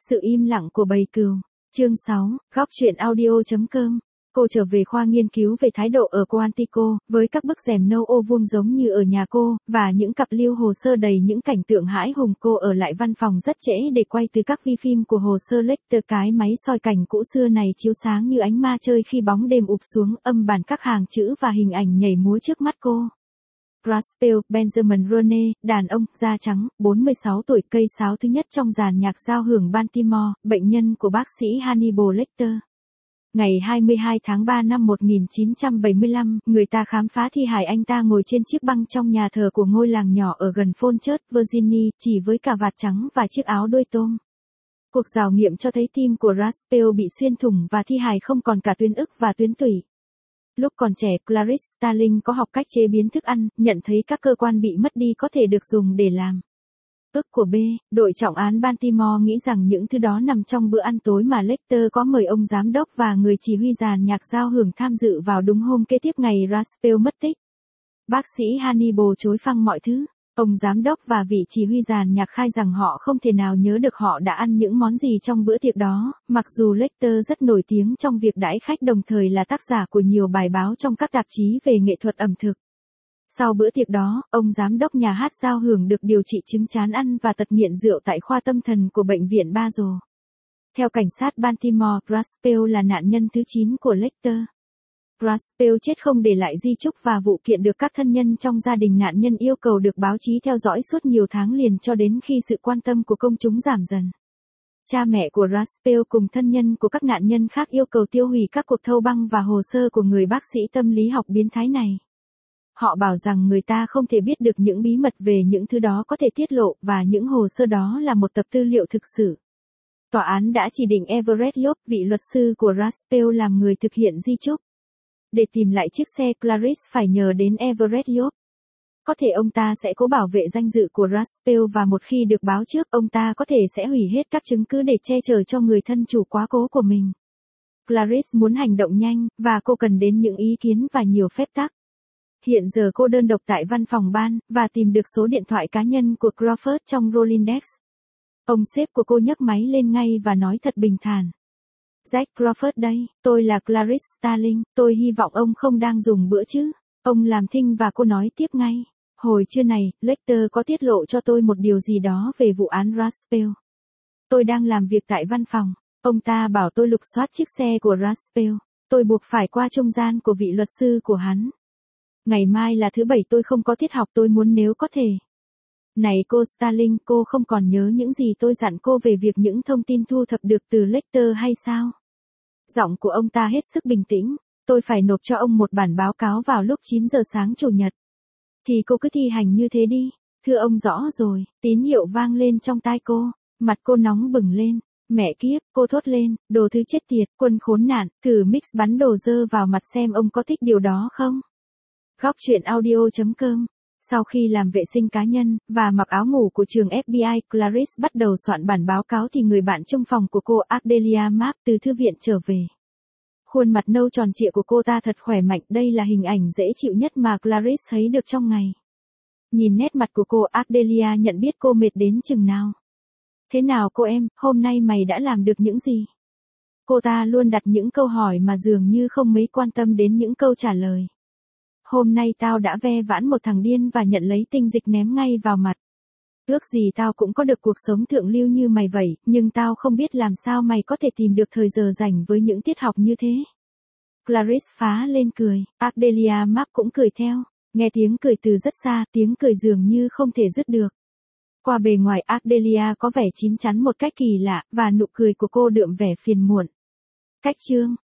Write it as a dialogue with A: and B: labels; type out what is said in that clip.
A: Sự im lặng của bầy cừu. Chương 6, góc truyện audio.com. Cô trở về khoa nghiên cứu về thái độ ở Quantico, với các bức rèm nâu ô vuông giống như ở nhà cô, và những cặp liêu hồ sơ đầy những cảnh tượng hãi hùng. Cô ở lại văn phòng rất trễ để quay từ các vi phim của hồ sơ Lecter. Cái máy soi cảnh cũ xưa này chiếu sáng như ánh ma chơi khi bóng đêm ụp xuống, âm bản các hàng chữ và hình ảnh nhảy múa trước mắt cô. Raspel, Benjamin Roney, đàn ông, da trắng, 46 tuổi, cây sáo thứ nhất trong dàn nhạc giao hưởng Baltimore, bệnh nhân của bác sĩ Hannibal Lecter. Ngày 22 tháng 3 năm 1975, người ta khám phá thi hài anh ta ngồi trên chiếc băng trong nhà thờ của ngôi làng nhỏ ở gần Fallchurch, Virginia, chỉ với cà vạt trắng và chiếc áo đôi tôm. Cuộc rào nghiệm cho thấy tim của Raspel bị xuyên thủng và thi hài không còn cả tuyến ức và tuyến tủy. Lúc còn trẻ, Clarice Starling có học cách chế biến thức ăn, nhận thấy các cơ quan bị mất đi có thể được dùng để làm. Ước của B, đội trọng án Baltimore nghĩ rằng những thứ đó nằm trong bữa ăn tối mà Lecter có mời ông giám đốc và người chỉ huy dàn nhạc giao hưởng tham dự vào đúng hôm kế tiếp ngày Raspel mất tích. Bác sĩ Hannibal chối phăng mọi thứ. Ông giám đốc và vị chỉ huy dàn nhạc khai rằng họ không thể nào nhớ được họ đã ăn những món gì trong bữa tiệc đó, mặc dù Lecter rất nổi tiếng trong việc đãi khách đồng thời là tác giả của nhiều bài báo trong các tạp chí về nghệ thuật ẩm thực. Sau bữa tiệc đó, ông giám đốc nhà hát giao hưởng được điều trị chứng chán ăn và tật nghiện rượu tại khoa tâm thần của bệnh viện Basel. Theo cảnh sát Baltimore, Raspel là nạn nhân thứ 9 của Lecter. Raspel chết không để lại di chúc và vụ kiện được các thân nhân trong gia đình nạn nhân yêu cầu được báo chí theo dõi suốt nhiều tháng liền cho đến khi sự quan tâm của công chúng giảm dần. Cha mẹ của Raspel cùng thân nhân của các nạn nhân khác yêu cầu tiêu hủy các cuộc thâu băng và hồ sơ của người bác sĩ tâm lý học biến thái này. Họ bảo rằng người ta không thể biết được những bí mật về những thứ đó có thể tiết lộ và những hồ sơ đó là một tập tư liệu thực sự. Tòa án đã chỉ định Everett Yob, vị luật sư của Raspel làm người thực hiện di chúc. Để tìm lại chiếc xe, Clarice phải nhờ đến Everett Yob. Có thể ông ta sẽ cố bảo vệ danh dự của Raspel và một khi được báo trước, ông ta có thể sẽ hủy hết các chứng cứ để che chở cho người thân chủ quá cố của mình. Clarice muốn hành động nhanh, và cô cần đến những ý kiến và nhiều phép tắc. Hiện giờ cô đơn độc tại văn phòng ban, và tìm được số điện thoại cá nhân của Crawford trong Rolodex. Ông sếp của cô nhấc máy lên ngay và nói thật bình thản. Jack Crawford đây, tôi là Clarice Starling, tôi hy vọng ông không đang dùng bữa chứ. Ông làm thinh và cô nói tiếp ngay. Hồi trưa này, Lecter có tiết lộ cho tôi một điều gì đó về vụ án Raspel. Tôi đang làm việc tại văn phòng. Ông ta bảo tôi lục soát chiếc xe của Raspel. Tôi buộc phải qua trung gian của vị luật sư của hắn. Ngày mai là thứ Bảy, tôi không có tiết học, tôi muốn nếu có thể. Này cô Starling, cô không còn nhớ những gì tôi dặn cô về việc những thông tin thu thập được từ Lecter hay sao? Giọng của ông ta hết sức bình tĩnh. Tôi phải nộp cho ông một bản báo cáo vào lúc 9 giờ sáng Chủ nhật. Thì cô cứ thi hành như thế đi. Thưa ông, rõ rồi. Tín hiệu vang lên trong tai cô. Mặt cô nóng bừng lên. Mẹ kiếp, cô thốt lên, đồ thứ chết tiệt, quân khốn nạn, thử mix bắn đồ dơ vào mặt xem ông có thích điều đó không? Góc truyện audio.com. Sau khi làm vệ sinh cá nhân, và mặc áo ngủ của trường FBI, Clarice bắt đầu soạn bản báo cáo thì người bạn chung phòng của cô, Ardelia Mapp, từ thư viện trở về. Khuôn mặt nâu tròn trịa của cô ta thật khỏe mạnh, đây là hình ảnh dễ chịu nhất mà Clarice thấy được trong ngày. Nhìn nét mặt của cô, Ardelia nhận biết cô mệt đến chừng nào. Thế nào cô em, hôm nay mày đã làm được những gì? Cô ta luôn đặt những câu hỏi mà dường như không mấy quan tâm đến những câu trả lời. Hôm nay tao đã ve vãn một thằng điên và nhận lấy tinh dịch ném ngay vào mặt. Ước gì tao cũng có được cuộc sống thượng lưu như mày vậy, nhưng tao không biết làm sao mày có thể tìm được thời giờ rảnh với những tiết học như thế. Clarice phá lên cười, Ardelia Mapp cũng cười theo. Nghe tiếng cười từ rất xa, tiếng cười dường như không thể dứt được. Qua bề ngoài, Ardelia có vẻ chín chắn một cách kỳ lạ, và nụ cười của cô đượm vẻ phiền muộn. Cách chương,